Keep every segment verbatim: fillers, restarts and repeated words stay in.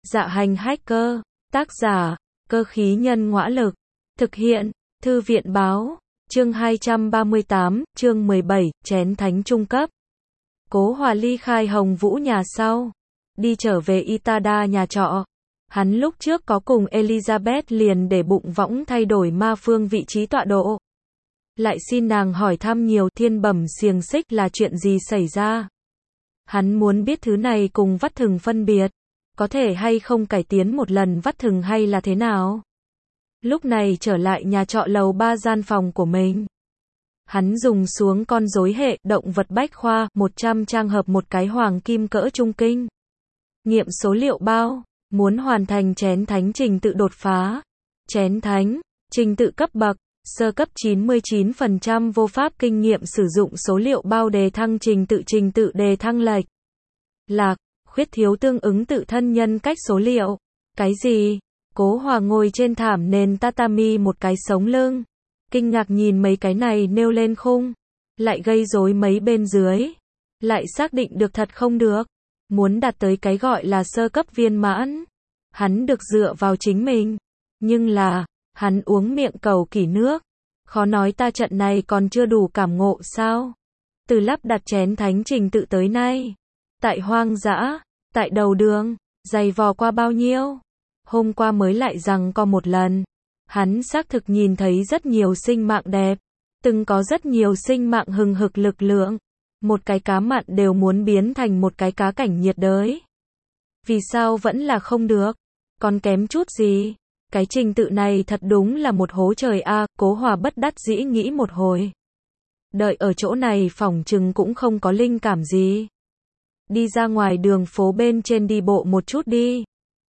Dạ hành hacker, tác giả, cơ khí nhân ngõa lực, thực hiện, thư viện báo, chương hai trăm ba mươi tám, chương mười bảy, chén thánh trung cấp. Cố Hòa ly khai Hồng Vũ nhà sau, đi trở về Itada nhà trọ. Hắn lúc trước có cùng Elizabeth liền để bụng võng thay đổi ma phương vị trí tọa độ. Lại xin nàng hỏi thăm nhiều thiên bẩm xiềng xích là chuyện gì xảy ra. Hắn muốn biết thứ này cùng vắt thừng phân biệt, có thể hay không cải tiến một lần vắt thừng hay là thế nào. Lúc này trở lại nhà trọ lầu ba gian phòng của mình. Hắn dùng xuống con rối hệ động vật bách khoa một trăm trang hợp một cái hoàng kim cỡ trung kinh. Nghiệm số liệu bao, muốn hoàn thành chén thánh trình tự đột phá. Chén thánh, trình tự cấp bậc, sơ cấp chín mươi chín phần trăm vô pháp kinh nghiệm sử dụng số liệu bao đề thăng trình tự trình tự đề thăng lệch. Lạc, khuyết thiếu tương ứng tự thân nhân cách số liệu. Cái gì? Cố Hòa ngồi trên thảm nền tatami một cái sống lưng. Kinh ngạc nhìn mấy cái này nêu lên khung. Lại gây rối mấy bên dưới. Lại xác định được thật không được. Muốn đạt tới cái gọi là sơ cấp viên mãn. Hắn được dựa vào chính mình. Nhưng là, hắn uống miệng cầu kỷ nước. Khó nói ta trận này còn chưa đủ cảm ngộ sao? Từ lắp đặt chén thánh trình tự tới nay. Tại hoang dã, tại đầu đường, dày vò qua bao nhiêu? Hôm qua mới lại rằng có một lần. Hắn xác thực nhìn thấy rất nhiều sinh mạng đẹp. Từng có rất nhiều sinh mạng hừng hực lực lượng. Một cái cá mặn đều muốn biến thành một cái cá cảnh nhiệt đới. Vì sao vẫn là không được? Còn kém chút gì? Cái trình tự này thật đúng là một hố trời a. Cố Hòa bất đắc dĩ nghĩ một hồi. Đợi ở chỗ này phỏng chừng cũng không có linh cảm gì. Đi ra ngoài đường phố bên trên đi bộ một chút đi.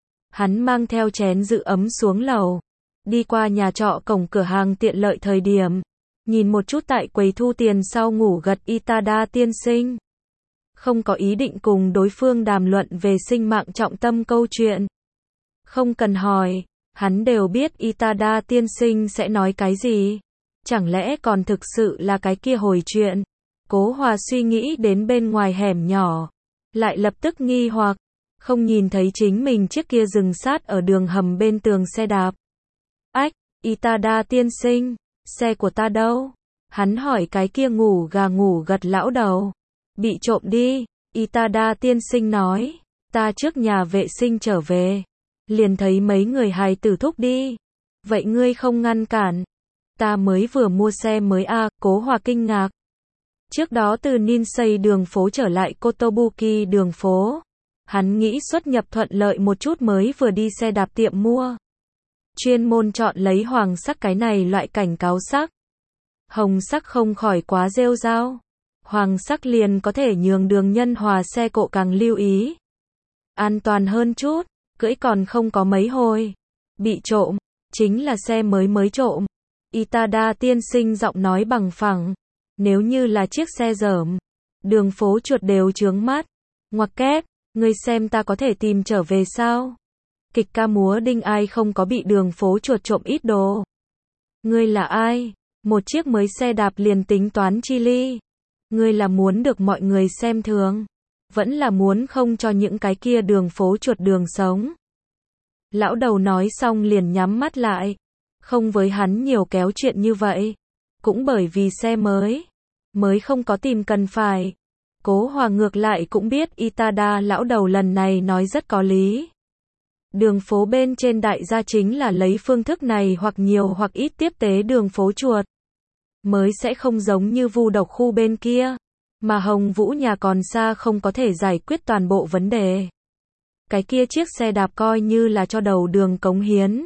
Hắn mang theo chén giữ ấm xuống lầu. Đi qua nhà trọ cổng cửa hàng tiện lợi thời điểm. Nhìn một chút tại quầy thu tiền sau ngủ gật Itada tiên sinh. Không có ý định cùng đối phương đàm luận về sinh mạng trọng tâm câu chuyện. Không cần hỏi, hắn đều biết Itada tiên sinh sẽ nói cái gì. Chẳng lẽ còn thực sự là cái kia hồi chuyện. Cố Hòa suy nghĩ đến bên ngoài hẻm nhỏ. Lại lập tức nghi hoặc. Không nhìn thấy chính mình chiếc kia dừng sát ở đường hầm bên tường xe đạp. Ách, Itada tiên sinh, xe của ta đâu? Hắn hỏi cái kia ngủ gà ngủ gật lão đầu. Bị trộm đi, Itada tiên sinh nói. Ta trước nhà vệ sinh trở về. Liền thấy mấy người hài tử thúc đi. Vậy ngươi không ngăn cản. Ta mới vừa mua xe mới a. À, Cố Hòa kinh ngạc. Trước đó từ Ninsei đường phố trở lại Kotobuki đường phố. Hắn nghĩ xuất nhập thuận lợi một chút mới vừa đi xe đạp tiệm mua. Chuyên môn chọn lấy hoàng sắc cái này loại cảnh cáo sắc. Hồng sắc không khỏi quá rêu rao. Hoàng sắc liền có thể nhường đường nhân hòa xe cộ càng lưu ý. An toàn hơn chút, cưỡi còn không có mấy hồi. Bị trộm, chính là xe mới mới trộm. Itada tiên sinh giọng nói bằng phẳng. Nếu như là chiếc xe dởm, đường phố chuột đều chướng mắt. Ngoặc kép, ngươi xem ta có thể tìm trở về sao? Kịch ca múa đinh ai không có bị đường phố chuột trộm ít đồ. Ngươi là ai? Một chiếc mới xe đạp liền tính toán chi ly. Ngươi là muốn được mọi người xem thường. Vẫn là muốn không cho những cái kia đường phố chuột đường sống. Lão đầu nói xong liền nhắm mắt lại. Không với hắn nhiều kéo chuyện như vậy. Cũng bởi vì xe mới. Mới không có tìm cần phải. Cố Hòa ngược lại cũng biết Itada lão đầu lần này nói rất có lý. Đường phố bên trên đại gia chính là lấy phương thức này hoặc nhiều hoặc ít tiếp tế đường phố chuột. Mới sẽ không giống như vu độc khu bên kia. Mà Hồng Vũ nhà còn xa không có thể giải quyết toàn bộ vấn đề. Cái kia chiếc xe đạp coi như là cho đầu đường cống hiến.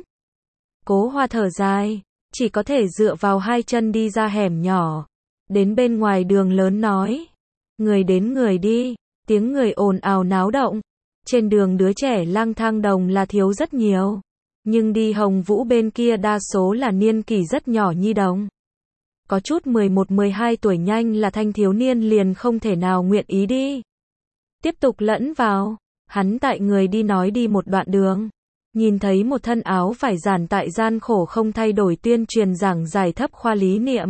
Cố Hòa thở dài. Chỉ có thể dựa vào hai chân đi ra hẻm nhỏ. Đến bên ngoài đường lớn nói. Người đến người đi. Tiếng người ồn ào náo động. Trên đường đứa trẻ lang thang đồng là thiếu rất nhiều. Nhưng đi Hồng Vũ bên kia đa số là niên kỷ rất nhỏ nhi đồng. Có chút mười một mười hai tuổi nhanh là thanh thiếu niên liền không thể nào nguyện ý đi. Tiếp tục lẫn vào. Hắn tại người đi nói đi một đoạn đường. Nhìn thấy một thân áo vải giản tại gian khổ không thay đổi tuyên truyền giảng giải thấp khoa lý niệm.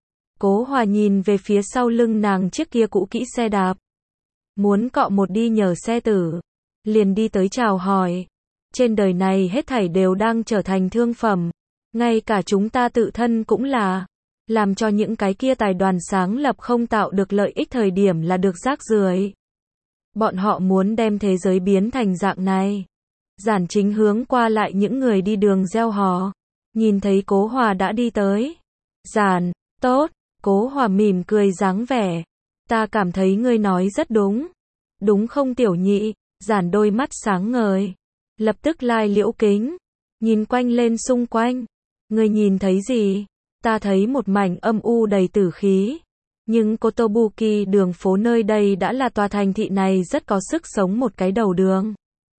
Cố Hòa nhìn về phía sau lưng nàng chiếc kia cũ kỹ xe đạp. Muốn cọ một đi nhờ xe tử. Liền đi tới chào hỏi. Trên đời này hết thảy đều đang trở thành thương phẩm. Ngay cả chúng ta tự thân cũng là. Làm cho những cái kia tài đoàn sáng lập không tạo được lợi ích thời điểm là được rác rưởi. Bọn họ muốn đem thế giới biến thành dạng này. Giản Chính hướng qua lại những người đi đường reo hò. Nhìn thấy Cố Hòa đã đi tới. Giản, tốt, Cố Hòa mỉm cười dáng vẻ. Ta cảm thấy ngươi nói rất đúng. Đúng không tiểu nhị? Giản đôi mắt sáng ngời. Lập tức lai liễu kính. Nhìn quanh lên xung quanh. Ngươi nhìn thấy gì? Ta thấy một mảnh âm u đầy tử khí. Nhưng Kotobuki đường phố nơi đây đã là tòa thành thị này rất có sức sống một cái đầu đường.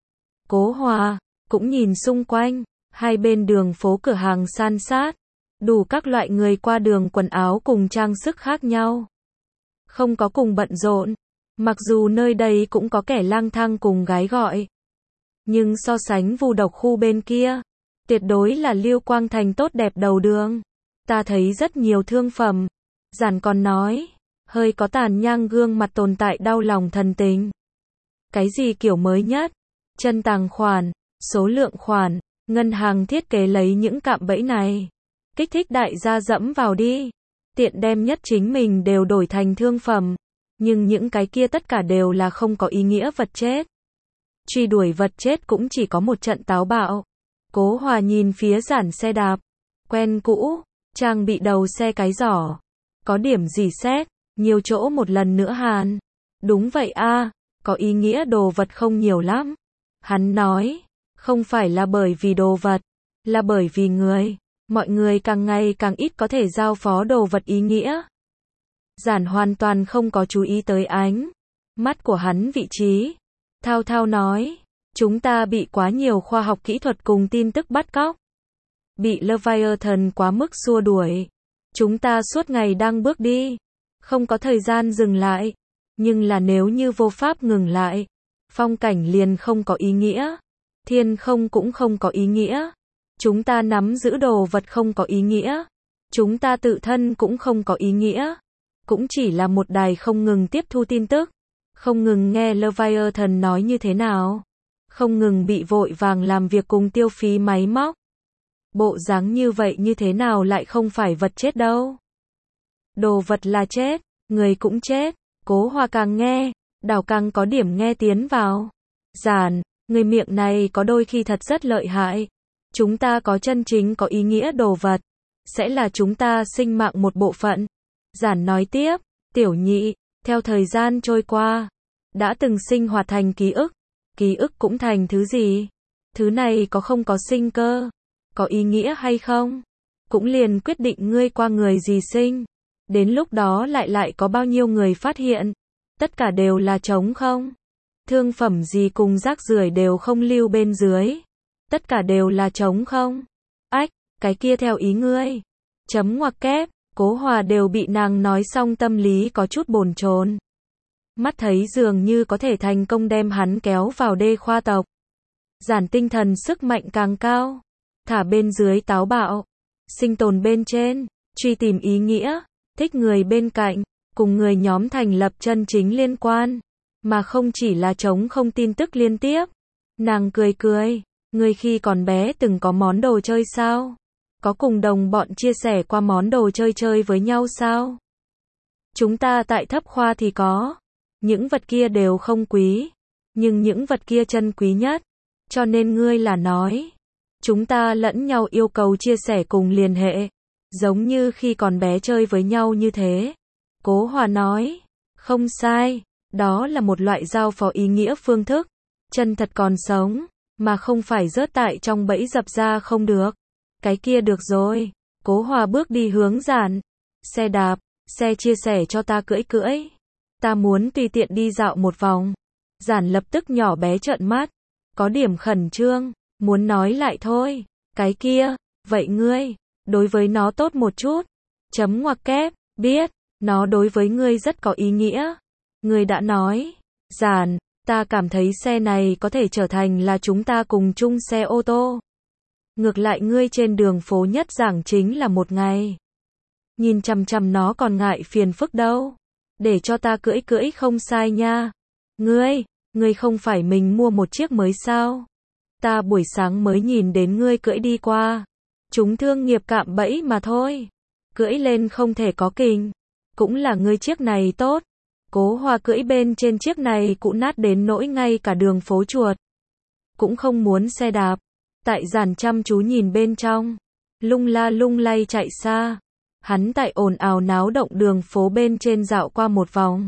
Cố Hòa cũng nhìn xung quanh, hai bên đường phố cửa hàng san sát, đủ các loại người qua đường quần áo cùng trang sức khác nhau. Không có cùng bận rộn, mặc dù nơi đây cũng có kẻ lang thang cùng gái gọi. Nhưng so sánh Vu Độc khu bên kia, tuyệt đối là Lưu Quang Thành tốt đẹp đầu đường. Ta thấy rất nhiều thương phẩm. Giản còn nói, hơi có tàn nhang gương mặt tồn tại đau lòng thần tình. Cái gì kiểu mới nhất? Chân tàng khoản, số lượng khoản, ngân hàng thiết kế lấy những cạm bẫy này. Kích thích đại gia dẫm vào đi. Tiện đem nhất chính mình đều đổi thành thương phẩm. Nhưng những cái kia tất cả đều là không có ý nghĩa vật chết. Truy đuổi vật chết cũng chỉ có một trận táo bạo. Cố Hòa nhìn phía Giản xe đạp. Quen cũ, trang bị đầu xe cái giỏ. Có điểm gì xét, nhiều chỗ một lần nữa hàn. Đúng vậy a, có ý nghĩa đồ vật không nhiều lắm. Hắn nói, không phải là bởi vì đồ vật, là bởi vì người. Mọi người càng ngày càng ít có thể giao phó đồ vật ý nghĩa. Giản hoàn toàn không có chú ý tới ánh mắt của hắn vị trí. Thao thao nói, chúng ta bị quá nhiều khoa học kỹ thuật cùng tin tức bắt cóc. Bị Leviathan quá mức xua đuổi. Chúng ta suốt ngày đang bước đi. Không có thời gian dừng lại. Nhưng là nếu như vô pháp ngừng lại, phong cảnh liền không có ý nghĩa. Thiên không cũng không có ý nghĩa. Chúng ta nắm giữ đồ vật không có ý nghĩa. Chúng ta tự thân cũng không có ý nghĩa. Cũng chỉ là một đài không ngừng tiếp thu tin tức. Không ngừng nghe Leviathan nói như thế nào. Không ngừng bị vội vàng làm việc cùng tiêu phí máy móc. Bộ dáng như vậy như thế nào lại không phải vật chết đâu. Đồ vật là chết, người cũng chết. Cố Hòa càng nghe, đảo càng có điểm nghe tiến vào. Giản, người miệng này có đôi khi thật rất lợi hại. Chúng ta có chân chính có ý nghĩa đồ vật. Sẽ là chúng ta sinh mạng một bộ phận. Giản nói tiếp, tiểu nhị, theo thời gian trôi qua, đã từng sinh hoạt thành ký ức. Ký ức cũng thành thứ gì? Thứ này có không có sinh cơ? Có ý nghĩa hay không? Cũng liền quyết định ngươi qua người gì sinh. Đến lúc đó lại lại có bao nhiêu người phát hiện. Tất cả đều là trống không. Thương phẩm gì cùng rác rưởi đều không lưu bên dưới. Tất cả đều là trống không. Ách, cái kia theo ý ngươi. Chấm ngoặc kép, Cố Hòa đều bị nàng nói xong tâm lý có chút bồn chồn. Mắt thấy dường như có thể thành công đem hắn kéo vào đê khoa tộc. Giản tinh thần sức mạnh càng cao. Thả bên dưới táo bạo. Sinh tồn bên trên. Truy tìm ý nghĩa. Thích người bên cạnh. Cùng người nhóm thành lập chân chính liên quan. Mà không chỉ là chống không tin tức liên tiếp. Nàng cười cười. Người khi còn bé từng có món đồ chơi sao? Có cùng đồng bọn chia sẻ qua món đồ chơi chơi với nhau sao? Chúng ta tại thấp khoa thì có. Những vật kia đều không quý. Nhưng những vật kia chân quý nhất. Cho nên ngươi là nói. Chúng ta lẫn nhau yêu cầu chia sẻ cùng liên hệ. Giống như khi còn bé chơi với nhau như thế. Cố Hòa nói. Không sai. Đó là một loại giao phó ý nghĩa phương thức. Chân thật còn sống. Mà không phải rớt tại trong bẫy dập ra không được. Cái kia được rồi. Cố Hòa bước đi hướng Giản. Xe đạp. Xe chia sẻ cho ta cưỡi cưỡi. Ta muốn tùy tiện đi dạo một vòng. Giản lập tức nhỏ bé trợn mắt. Có điểm khẩn trương. Muốn nói lại thôi. Cái kia. Vậy ngươi. Đối với nó tốt một chút. Chấm ngoặc kép. Biết. Nó đối với ngươi rất có ý nghĩa. Ngươi đã nói. Giản. Ta cảm thấy xe này có thể trở thành là chúng ta cùng chung xe ô tô. Ngược lại ngươi trên đường phố nhất giảng chính là một ngày. Nhìn chằm chằm nó còn ngại phiền phức đâu. Để cho ta cưỡi cưỡi không sai nha. Ngươi, ngươi không phải mình mua một chiếc mới sao? Ta buổi sáng mới nhìn đến ngươi cưỡi đi qua. Chúng thương nghiệp cạm bẫy mà thôi. Cưỡi lên không thể có kình. Cũng là ngươi chiếc này tốt. Cố Hòa cưỡi bên trên chiếc này cũ nát đến nỗi ngay cả đường phố chuột cũng không muốn xe đạp. Tại Giản chăm chú nhìn bên trong, lung la lung lay chạy xa. Hắn tại ồn ào náo động đường phố bên trên dạo qua một vòng,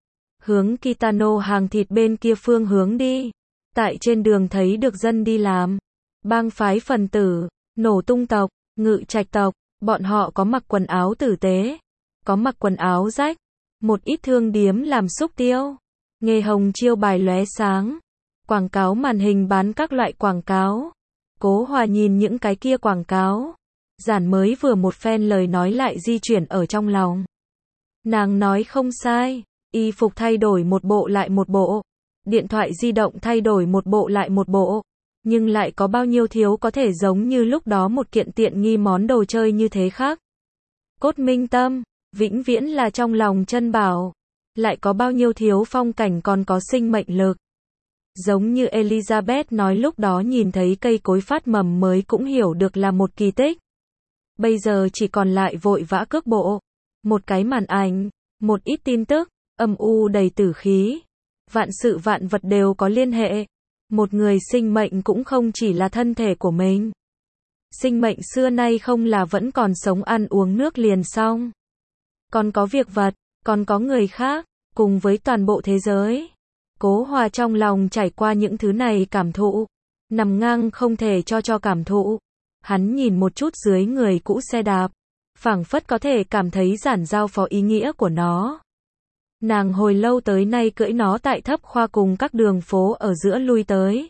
hướng Kitano hàng thịt bên kia phương hướng đi. Tại trên đường thấy được dân đi làm, bang phái phần tử, nổ tung tộc, ngự trạch tộc, bọn họ có mặc quần áo tử tế, có mặc quần áo rách, một ít thương điếm làm xúc tiêu, nghề hồng chiêu bài lóe sáng, quảng cáo màn hình bán các loại quảng cáo. Cố Hòa nhìn những cái kia quảng cáo, Giản mới vừa một phen lời nói lại di chuyển ở trong lòng. Nàng nói không sai, y phục thay đổi một bộ lại một bộ, điện thoại di động thay đổi một bộ lại một bộ, nhưng lại có bao nhiêu thiếu có thể giống như lúc đó một kiện tiện nghi món đồ chơi như thế khác. Cốt minh tâm, vĩnh viễn là trong lòng chân bảo, lại có bao nhiêu thiếu phong cảnh còn có sinh mệnh lực. Giống như Elizabeth nói lúc đó nhìn thấy cây cối phát mầm mới cũng hiểu được là một kỳ tích. Bây giờ chỉ còn lại vội vã cước bộ, một cái màn ảnh, một ít tin tức, âm u đầy tử khí. Vạn sự vạn vật đều có liên hệ. Một người sinh mệnh cũng không chỉ là thân thể của mình. Sinh mệnh xưa nay không là vẫn còn sống ăn uống nước liền xong. Còn có việc vật, còn có người khác, cùng với toàn bộ thế giới. Cố Hòa trong lòng trải qua những thứ này cảm thụ, nằm ngang không thể cho cho cảm thụ. Hắn nhìn một chút dưới người cũ xe đạp, phảng phất có thể cảm thấy Giản giao phó ý nghĩa của nó. Nàng hồi lâu tới nay cưỡi nó tại thấp khoa cùng các đường phố ở giữa lui tới.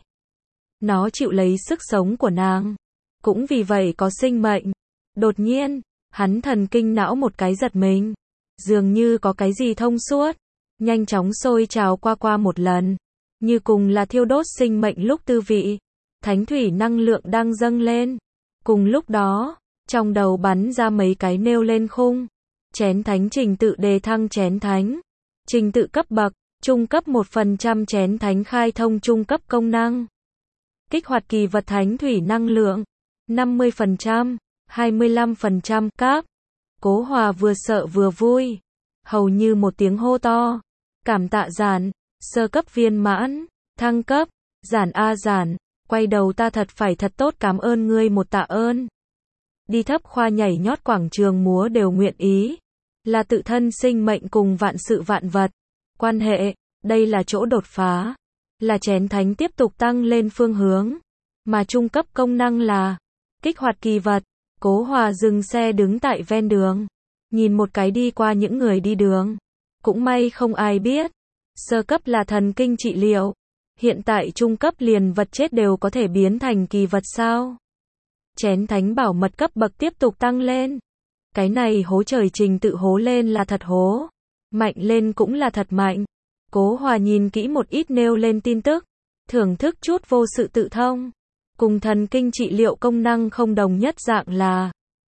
Nó chịu lấy sức sống của nàng, cũng vì vậy có sinh mệnh. Đột nhiên, hắn thần kinh não một cái giật mình, dường như có cái gì thông suốt, nhanh chóng sôi trào qua qua một lần, như cùng là thiêu đốt sinh mệnh lúc tư vị, thánh thủy năng lượng đang dâng lên. Cùng lúc đó, trong đầu bắn ra mấy cái nêu lên khung, chén thánh trình tự đề thăng chén thánh, trình tự cấp bậc, trung cấp một phần trăm chén thánh khai thông trung cấp công năng, kích hoạt kỳ vật thánh thủy năng lượng, năm mươi phần trăm, hai mươi lăm phần trăm cấp. Cố Hòa vừa sợ vừa vui, hầu như một tiếng hô to, cảm tạ Giản, sơ cấp viên mãn, thăng cấp, Giản a Giản, quay đầu ta thật phải thật tốt cảm ơn ngươi một tạ ơn. Đi thấp khoa nhảy nhót quảng trường múa đều nguyện ý, là tự thân sinh mệnh cùng vạn sự vạn vật, quan hệ, đây là chỗ đột phá, là chén thánh tiếp tục tăng lên phương hướng, mà trung cấp công năng là kích hoạt kỳ vật. Cố Hòa dừng xe đứng tại ven đường, nhìn một cái đi qua những người đi đường, cũng may không ai biết, sơ cấp là thần kinh trị liệu, hiện tại trung cấp liền vật chết đều có thể biến thành kỳ vật sao? Chén thánh bảo mật cấp bậc tiếp tục tăng lên, cái này hố trời trình tự hố lên là thật hố, mạnh lên cũng là thật mạnh. Cố Hòa nhìn kỹ một ít nêu lên tin tức, thưởng thức chút vô sự tự thông, cùng thần kinh trị liệu công năng không đồng nhất dạng là,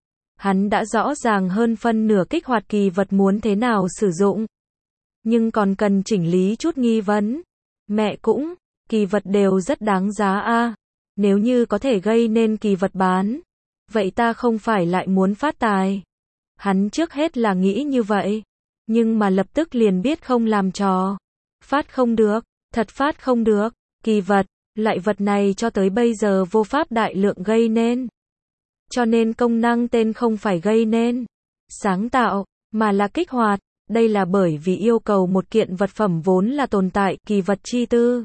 hắn đã rõ ràng hơn phân nửa kích hoạt kỳ vật muốn thế nào sử dụng, nhưng còn cần chỉnh lý chút nghi vấn. Mẹ cũng, kỳ vật đều rất đáng giá a, nếu như có thể gây nên kỳ vật bán, vậy ta không phải lại muốn phát tài. Hắn trước hết là nghĩ như vậy, nhưng mà lập tức liền biết không làm trò, phát không được, thật phát không được. Kỳ vật, loại vật này cho tới bây giờ vô pháp đại lượng gây nên, cho nên công năng tên không phải gây nên, sáng tạo, mà là kích hoạt. Đây là bởi vì yêu cầu một kiện vật phẩm vốn là tồn tại, kỳ vật chi tư,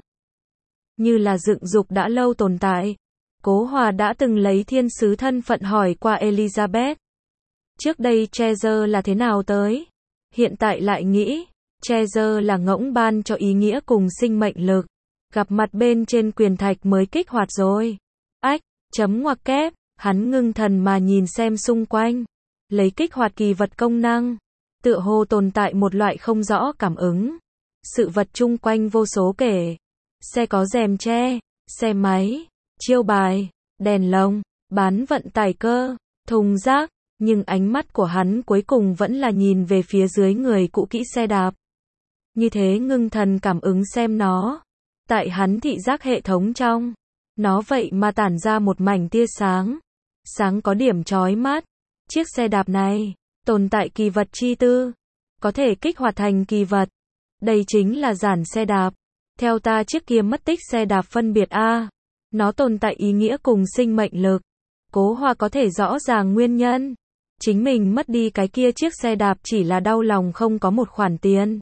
như là dựng dục đã lâu tồn tại. Cố Hòa đã từng lấy thiên sứ thân phận hỏi qua Elizabeth, trước đây Treasure là thế nào tới, hiện tại lại nghĩ, Treasure là ngỗng ban cho ý nghĩa cùng sinh mệnh lực, gặp mặt bên trên quyền thạch mới kích hoạt rồi. Ách, chấm ngoặc kép, hắn ngưng thần mà nhìn xem xung quanh, lấy kích hoạt kỳ vật công năng, tựa hồ tồn tại một loại không rõ cảm ứng. Sự vật chung quanh vô số kể, xe có rèm che, xe máy, chiêu bài, đèn lồng, bán vận tải cơ, thùng rác, nhưng ánh mắt của hắn cuối cùng vẫn là nhìn về phía dưới người cũ kỹ xe đạp. Như thế ngưng thần cảm ứng xem nó, tại hắn thị giác hệ thống trong, Nó vậy mà tản ra một mảnh tia sáng. Sáng có điểm chói mắt. Chiếc xe đạp này, tồn tại kỳ vật chi tư. Có thể kích hoạt thành kỳ vật. Đây chính là giản xe đạp. Theo ta chiếc kia mất tích xe đạp phân biệt A. Nó tồn tại ý nghĩa cùng sinh mệnh lực. Cố Hoa có thể rõ ràng nguyên nhân. Chính mình mất đi cái kia chiếc xe đạp chỉ là đau lòng không có một khoản tiền.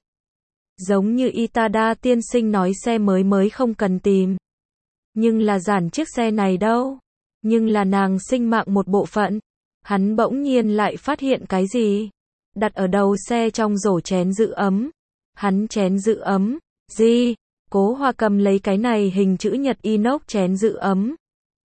Giống như Itada tiên sinh nói xe mới mới không cần tìm. Nhưng là giản chiếc xe này đâu. Nhưng là nàng sinh mạng một bộ phận. Hắn bỗng nhiên lại phát hiện cái gì? Đặt ở đầu xe trong rổ chén giữ ấm. Hắn chén giữ ấm. Gì? Cố Hoa cầm lấy cái này hình chữ nhật inox chén giữ ấm.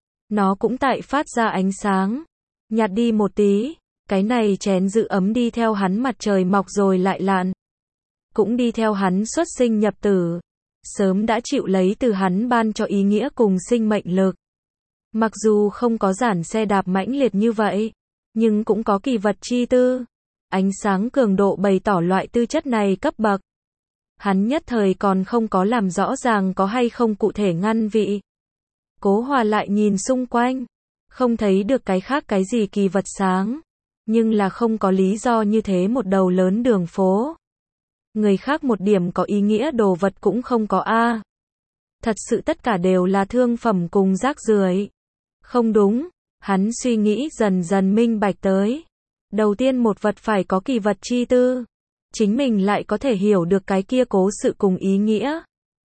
Nó cũng tại phát ra ánh sáng. Nhạt đi một tí. Cái này chén giữ ấm đi theo hắn mặt trời mọc rồi lại lặn. Cũng đi theo hắn xuất sinh nhập tử. Sớm đã chịu lấy từ hắn ban cho ý nghĩa cùng sinh mệnh lực. Mặc dù không có giản xe đạp mãnh liệt như vậy, nhưng cũng có kỳ vật chi tư. Ánh sáng cường độ bày tỏ loại tư chất này cấp bậc. Hắn nhất thời còn không có làm rõ ràng có hay không cụ thể ngăn vị. Cố Hoa lại nhìn xung quanh, không thấy được cái khác cái gì kỳ vật sáng. Nhưng là không có lý do như thế một đầu lớn đường phố. Người khác một điểm có ý nghĩa đồ vật cũng không có a. Thật sự tất cả đều là thương phẩm cùng rác rưởi. Không đúng, hắn suy nghĩ dần dần minh bạch tới. Đầu tiên một vật phải có kỳ vật chi tư. Chính mình lại có thể hiểu được cái kia cố sự cùng ý nghĩa.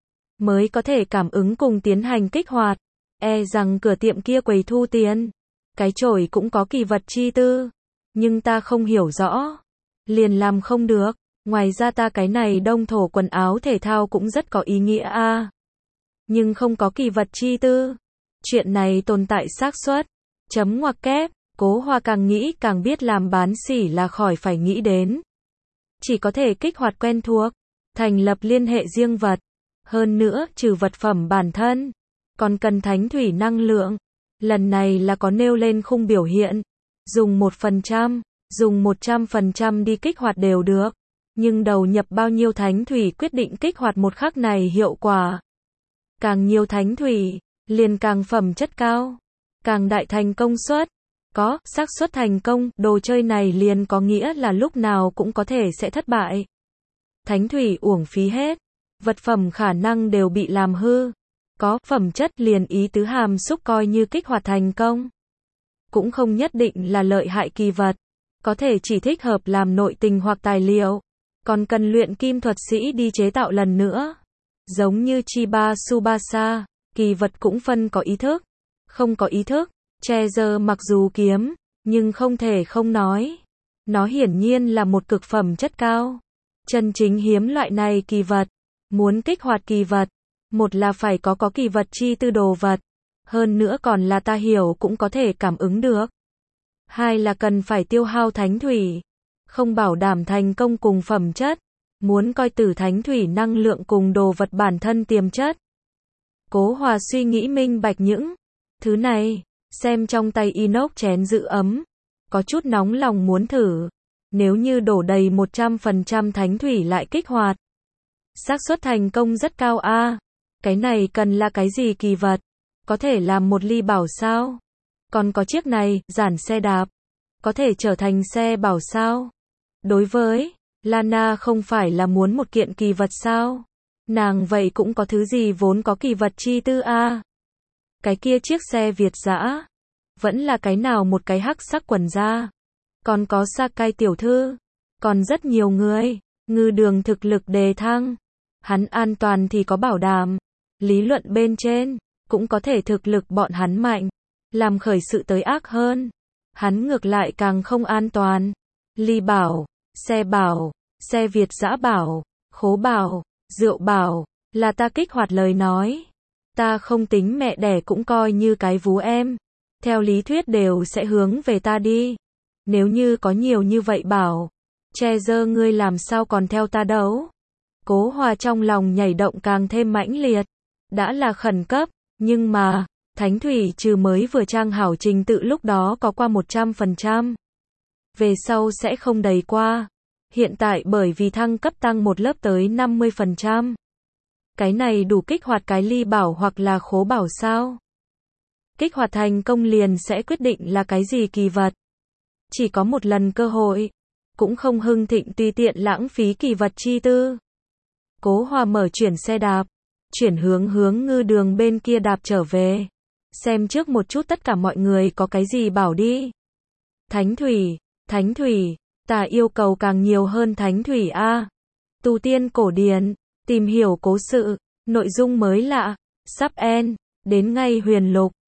Mới có thể cảm ứng cùng tiến hành kích hoạt. E rằng cửa tiệm kia quầy thu tiền. Cái chổi cũng có kỳ vật chi tư. Nhưng ta không hiểu rõ. Liền làm không được. Ngoài ra ta cái này đông thổ quần áo thể thao cũng rất có ý nghĩa a. Nhưng không có kỳ vật chi tư. Chuyện này tồn tại xác suất. Chấm ngoặc kép. Cố Hoa càng nghĩ càng biết làm bán sỉ là khỏi phải nghĩ đến. Chỉ có thể kích hoạt quen thuộc. Thành lập liên hệ riêng vật. Hơn nữa, trừ vật phẩm bản thân. Còn cần thánh thủy năng lượng. Lần này là có nêu lên khung biểu hiện. Dùng một phần trăm, dùng một trăm phần trăm đi kích hoạt đều được. Nhưng đầu nhập bao nhiêu thánh thủy quyết định kích hoạt một khắc này hiệu quả. Càng nhiều thánh thủy, liền càng phẩm chất cao. Càng đại thành công suất. Có, xác suất thành công, đồ chơi này liền có nghĩa là lúc nào cũng có thể sẽ thất bại. Thánh thủy uổng phí hết. Vật phẩm khả năng đều bị làm hư. Có, phẩm chất liền ý tứ hàm xúc coi như kích hoạt thành công. Cũng không nhất định là lợi hại kỳ vật. Có thể chỉ thích hợp làm nội tình hoặc tài liệu. Còn cần luyện kim thuật sĩ đi chế tạo lần nữa. Giống như Chiba Tsubasa, kỳ vật cũng phân có ý thức. Không có ý thức. Treasure mặc dù kiếm, nhưng không thể không nói. Nó hiển nhiên là một cực phẩm chất cao. Chân chính hiếm loại này kỳ vật. Muốn kích hoạt kỳ vật. Một là phải có có kỳ vật chi tư đồ vật. Hơn nữa còn là ta hiểu cũng có thể cảm ứng được. Hai là cần phải tiêu hao thánh thủy. Không bảo đảm thành công cùng phẩm chất. Muốn coi tử thánh thủy năng lượng cùng đồ vật bản thân tiềm chất. Cố Hoa suy nghĩ minh bạch những thứ này. Xem trong tay inox chén giữ ấm. Có chút nóng lòng muốn thử. Nếu như đổ đầy một trăm phần trăm thánh thủy lại kích hoạt. Xác suất thành công rất cao a. Cái này cần là cái gì kỳ vật? Có thể làm một ly bảo sao? Còn có chiếc này, giản xe đạp. Có thể trở thành xe bảo sao? Đối với Lana không phải là muốn một kiện kỳ vật sao? Nàng vậy cũng có thứ gì vốn có kỳ vật chi tư a? Cái kia chiếc xe Việt dã. Vẫn là cái nào một cái hắc sắc quần da. Còn có Sakai tiểu thư. Còn rất nhiều người. Ngư đường thực lực đề thăng. Hắn an toàn thì có bảo đảm. Lý luận bên trên. Cũng có thể thực lực bọn hắn mạnh. Làm khởi sự tới ác hơn. Hắn ngược lại càng không an toàn. Ly bảo. Xe bảo. Xe Việt dã bảo. Khố bảo. Rượu bảo. Là ta kích hoạt lời nói. Ta không tính mẹ đẻ cũng coi như cái vú em. Theo lý thuyết đều sẽ hướng về ta đi. Nếu như có nhiều như vậy bảo. Treasure ngươi làm sao còn theo ta đấu. Cố Hoa trong lòng nhảy động càng thêm mãnh liệt. Đã là khẩn cấp. Nhưng mà, thánh thủy trừ mới vừa trang hảo trình tự lúc đó có qua một trăm phần trăm. Về sau sẽ không đầy qua. Hiện tại bởi vì thăng cấp tăng một lớp tới năm mươi phần trăm. Cái này đủ kích hoạt cái ly bảo hoặc là khố bảo sao? Kích hoạt thành công liền sẽ quyết định là cái gì kỳ vật. Chỉ có một lần cơ hội, cũng không hưng thịnh tùy tiện lãng phí kỳ vật chi tư. Cố Hòa mở chuyển xe đạp, chuyển hướng hướng ngư đường bên kia đạp trở về. Xem trước một chút tất cả mọi người có cái gì bảo đi. Thánh thủy, thánh thủy, ta yêu cầu càng nhiều hơn thánh thủy a. Tu tiên cổ điển, tìm hiểu cố sự, nội dung mới lạ, sắp end, đến ngay huyền lục.